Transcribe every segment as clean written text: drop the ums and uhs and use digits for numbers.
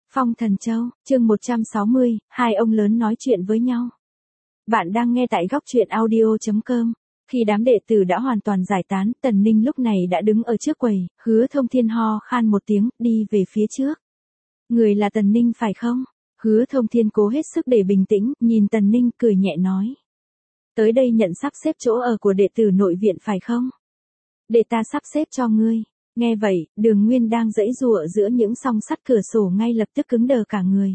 Phong Thần Châu, chương 160, hai ông lớn nói chuyện với nhau. Bạn đang nghe tại góc truyện audio.com. Khi đám đệ tử đã hoàn toàn giải tán, Tần Ninh lúc này đã đứng ở trước quầy, Hứa Thông Thiên ho khan một tiếng, đi về phía trước. Người là Tần Ninh phải không? Hứa Thông Thiên cố hết sức để bình tĩnh, nhìn Tần Ninh cười nhẹ nói. Tới đây nhận sắp xếp chỗ ở của đệ tử nội viện phải không? Để ta sắp xếp cho ngươi. Nghe vậy, Đường Nguyên đang giãy giụa giữa những song sắt cửa sổ ngay lập tức cứng đờ cả người.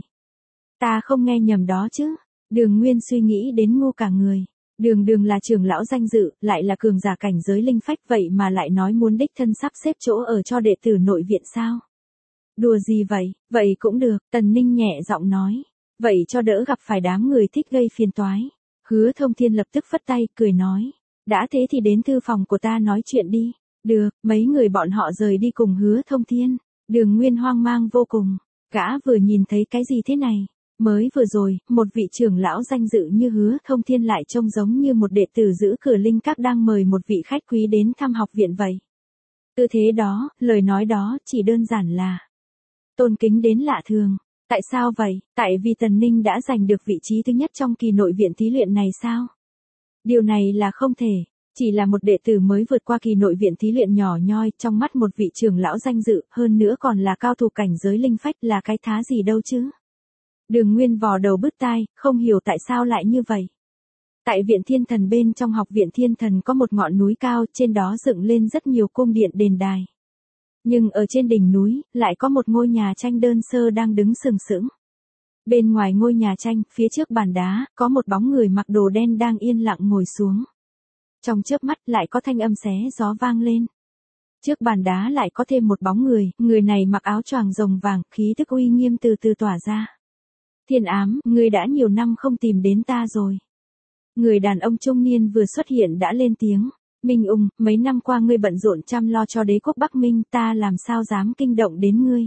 Ta không nghe nhầm đó chứ? Đường Nguyên suy nghĩ đến ngu cả người. Đường là trưởng lão danh dự, lại là cường giả cảnh giới linh phách, vậy mà lại nói muốn đích thân sắp xếp chỗ ở cho đệ tử nội viện sao? Đùa gì vậy? Vậy cũng được, Tần Ninh nhẹ giọng nói. Vậy cho đỡ gặp phải đám người thích gây phiền toái. Hứa Thông Thiên lập tức phất tay, cười nói. Đã thế thì đến thư phòng của ta nói chuyện đi. Được, mấy người bọn họ rời đi cùng Hứa Thông Thiên. Đường Nguyên hoang mang vô cùng. Gã vừa nhìn thấy cái gì thế này? Mới vừa rồi, một vị trưởng lão danh dự như Hứa Thông Thiên lại trông giống như một đệ tử giữ cửa linh các đang mời một vị khách quý đến thăm học viện vậy. Tư thế đó, lời nói đó chỉ đơn giản là tôn kính đến lạ thường. Tại sao vậy? Tại vì Tần Ninh đã giành được vị trí thứ nhất trong kỳ nội viện thí luyện này sao? Điều này là không thể. Chỉ là một đệ tử mới vượt qua kỳ nội viện thí luyện nhỏ nhoi, trong mắt một vị trưởng lão danh dự, hơn nữa còn là cao thủ cảnh giới linh phách, là cái thá gì đâu chứ. Đường Nguyên vò đầu bứt tai, không hiểu tại sao lại như vậy. Tại viện Thiên Thần bên trong học viện Thiên Thần có một ngọn núi cao, trên đó dựng lên rất nhiều cung điện đền đài. Nhưng ở trên đỉnh núi, lại có một ngôi nhà tranh đơn sơ đang đứng sừng sững. Bên ngoài ngôi nhà tranh, phía trước bàn đá, có một bóng người mặc đồ đen đang yên lặng ngồi xuống. Trong chớp mắt lại có thanh âm xé gió vang lên. Trước bàn đá lại có thêm một bóng người, người này mặc áo choàng rồng vàng, khí tức uy nghiêm từ từ tỏa ra. Thiên Ám, ngươi đã nhiều năm không tìm đến ta rồi. Người đàn ông trung niên vừa xuất hiện đã lên tiếng. Minh Ung, mấy năm qua ngươi bận rộn chăm lo cho đế quốc Bắc Minh, ta làm sao dám kinh động đến ngươi.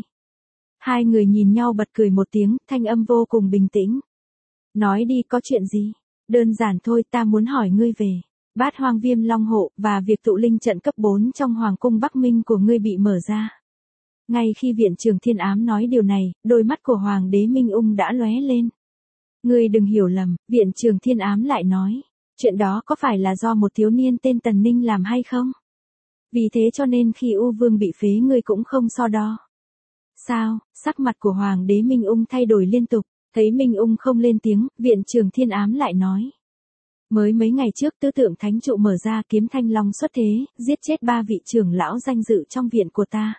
Hai người nhìn nhau bật cười một tiếng, thanh âm vô cùng bình tĩnh. Nói đi, có chuyện gì? Đơn giản thôi, ta muốn hỏi ngươi về Bát Hoang Viêm Long Hộ, và việc tụ linh trận cấp 4 trong Hoàng cung Bắc Minh của ngươi bị mở ra. Ngay khi viện trưởng Thiên Ám nói điều này, đôi mắt của Hoàng đế Minh Ung đã lóe lên. Ngươi đừng hiểu lầm, viện trưởng Thiên Ám lại nói. Chuyện đó có phải là do một thiếu niên tên Tần Ninh làm hay không? Vì thế cho nên khi U Vương bị phế ngươi cũng không so đo. Sao? Sắc mặt của Hoàng đế Minh Ung thay đổi liên tục, thấy Minh Ung không lên tiếng, viện trưởng Thiên Ám lại nói. Mới mấy ngày trước tứ tượng thánh trụ mở ra, kiếm thanh long xuất thế, giết chết 3 vị trưởng lão danh dự trong viện của ta.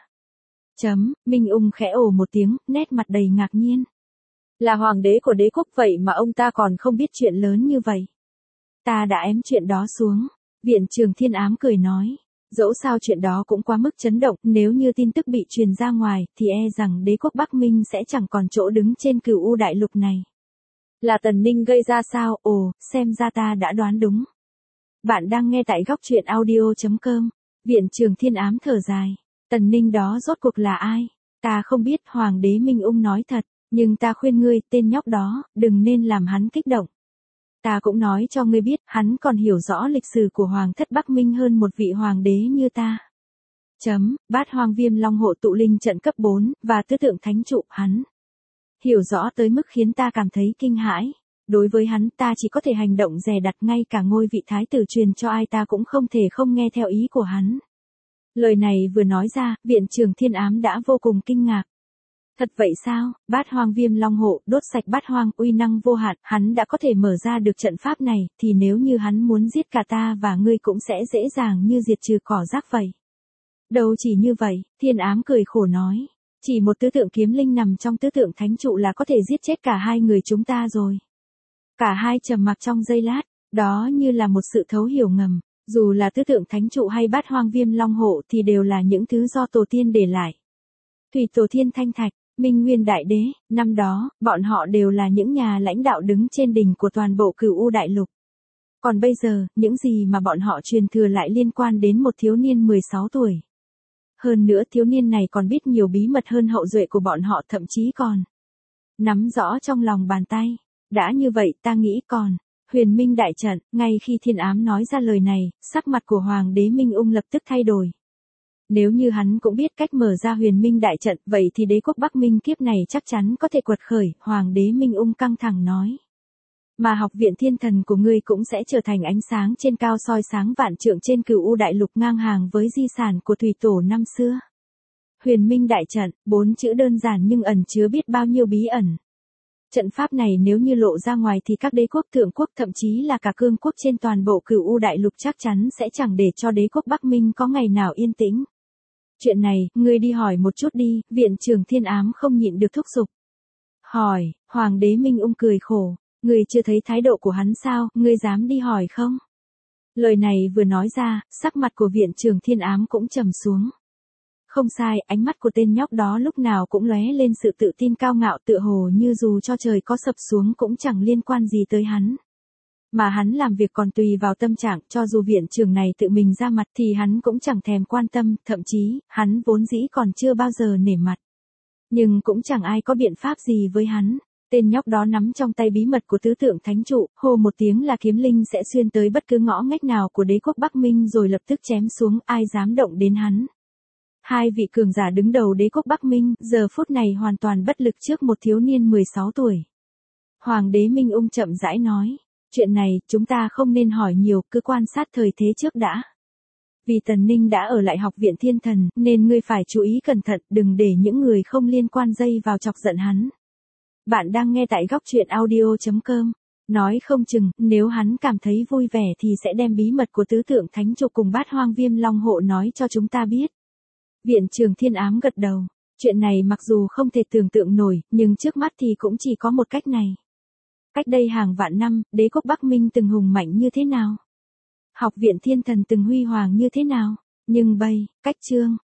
Minh Ung khẽ ồ một tiếng, nét mặt đầy ngạc nhiên. Là hoàng đế của đế quốc vậy mà ông ta còn không biết chuyện lớn như vậy. Ta đã ém chuyện đó xuống. Viện trưởng Thiên Ám cười nói. Dẫu sao chuyện đó cũng quá mức chấn động, nếu như tin tức bị truyền ra ngoài, thì e rằng đế quốc Bắc Minh sẽ chẳng còn chỗ đứng trên Cửu U đại lục này. Là Tần Ninh gây ra sao? Ồ, xem ra ta đã đoán đúng. Bạn đang nghe tại góc truyện audio.com. Viện trưởng Thiên Ám thở dài. Tần Ninh đó rốt cuộc là ai? Ta không biết, Hoàng đế Minh Ung nói thật, nhưng ta khuyên ngươi, tên nhóc đó, đừng nên làm hắn kích động. Ta cũng nói cho ngươi biết, hắn còn hiểu rõ lịch sử của Hoàng thất Bắc Minh hơn một vị hoàng đế như ta. Bát Hoang Viêm Long Hộ tụ linh trận cấp 4, và tứ tượng thánh trụ, hắn hiểu rõ tới mức khiến ta cảm thấy kinh hãi. Đối với hắn, ta chỉ có thể hành động dè đặt, ngay cả ngôi vị thái tử truyền cho ai ta cũng không thể không nghe theo ý của hắn. Lời này vừa nói ra, viện trưởng Thiên Ám đã vô cùng kinh ngạc. Thật vậy sao? Bát Hoang Viêm Long Hộ, đốt sạch bát hoang, uy năng vô hạn, hắn đã có thể mở ra được trận pháp này, thì nếu như hắn muốn giết cả ta và ngươi cũng sẽ dễ dàng như diệt trừ cỏ rác vậy. Đâu chỉ như vậy, Thiên Ám cười khổ nói. Chỉ một tứ tượng kiếm linh nằm trong tứ tượng thánh trụ là có thể giết chết cả hai người chúng ta rồi. Cả hai trầm mặc trong giây lát, đó như là một sự thấu hiểu ngầm. Dù là tứ tượng thánh trụ hay Bát Hoang Viêm Long Hộ thì đều là những thứ do tổ tiên để lại. Thủy Tổ Thiên Thanh Thạch, Minh Nguyên Đại Đế, năm đó, bọn họ đều là những nhà lãnh đạo đứng trên đỉnh của toàn bộ Cửu U đại lục. Còn bây giờ, những gì mà bọn họ truyền thừa lại liên quan đến một thiếu niên 16 tuổi. Hơn nữa thiếu niên này còn biết nhiều bí mật hơn hậu duệ của bọn họ, thậm chí còn nắm rõ trong lòng bàn tay. Đã như vậy ta nghĩ còn Huyền Minh đại trận. Ngay khi Thiên Ám nói ra lời này, sắc mặt của Hoàng đế Minh Ung lập tức thay đổi. Nếu như hắn cũng biết cách mở ra Huyền Minh đại trận, vậy thì đế quốc Bắc Minh kiếp này chắc chắn có thể quật khởi, Hoàng đế Minh Ung căng thẳng nói. Mà học viện thiên thần của ngươi cũng sẽ trở thành ánh sáng trên cao soi sáng vạn trượng trên Cửu U đại lục, ngang hàng với di sản của thủy tổ năm xưa. Huyền Minh đại trận, 4 chữ đơn giản nhưng ẩn chứa biết bao nhiêu bí ẩn. Trận pháp này nếu như lộ ra ngoài thì các đế quốc thượng quốc, thậm chí là cả cương quốc trên toàn bộ Cửu U đại lục chắc chắn sẽ chẳng để cho đế quốc Bắc Minh có ngày nào yên tĩnh. Chuyện này, ngươi đi hỏi một chút đi, viện trưởng Thiên Ám không nhịn được thúc giục. Hỏi, Hoàng đế Minh Ung cười khổ, ngươi chưa thấy thái độ của hắn sao, ngươi dám đi hỏi không? Lời này vừa nói ra, sắc mặt của viện trưởng Thiên Ám cũng trầm xuống. Không sai, ánh mắt của tên nhóc đó lúc nào cũng lóe lên sự tự tin cao ngạo, tựa hồ như dù cho trời có sập xuống cũng chẳng liên quan gì tới hắn. Mà hắn làm việc còn tùy vào tâm trạng, cho dù viện trưởng này tự mình ra mặt thì hắn cũng chẳng thèm quan tâm, thậm chí, hắn vốn dĩ còn chưa bao giờ nể mặt. Nhưng cũng chẳng ai có biện pháp gì với hắn. Tên nhóc đó nắm trong tay bí mật của tứ tượng thánh trụ, hô một tiếng là kiếm linh sẽ xuyên tới bất cứ ngõ ngách nào của đế quốc Bắc Minh rồi lập tức chém xuống, ai dám động đến hắn. Hai vị cường giả đứng đầu đế quốc Bắc Minh, giờ phút này hoàn toàn bất lực trước một thiếu niên 16 tuổi. Hoàng đế Minh Ung chậm rãi nói, chuyện này, chúng ta không nên hỏi nhiều, cứ quan sát thời thế trước đã. Vì Tần Ninh đã ở lại học viện thiên thần, nên ngươi phải chú ý cẩn thận, đừng để những người không liên quan dây vào chọc giận hắn. Bạn đang nghe tại góc truyện audio.com. Nói không chừng, nếu hắn cảm thấy vui vẻ thì sẽ đem bí mật của tứ tượng thánh trụ cùng Bát Hoang Viêm Long hộ nói cho chúng ta biết. Viện trưởng Thiên Ám gật đầu. Chuyện này mặc dù không thể tưởng tượng nổi, nhưng trước mắt thì cũng chỉ có một cách này. Cách đây hàng vạn năm, đế quốc Bắc Minh từng hùng mạnh như thế nào? Học viện thiên thần từng huy hoàng như thế nào? Nhưng cách chương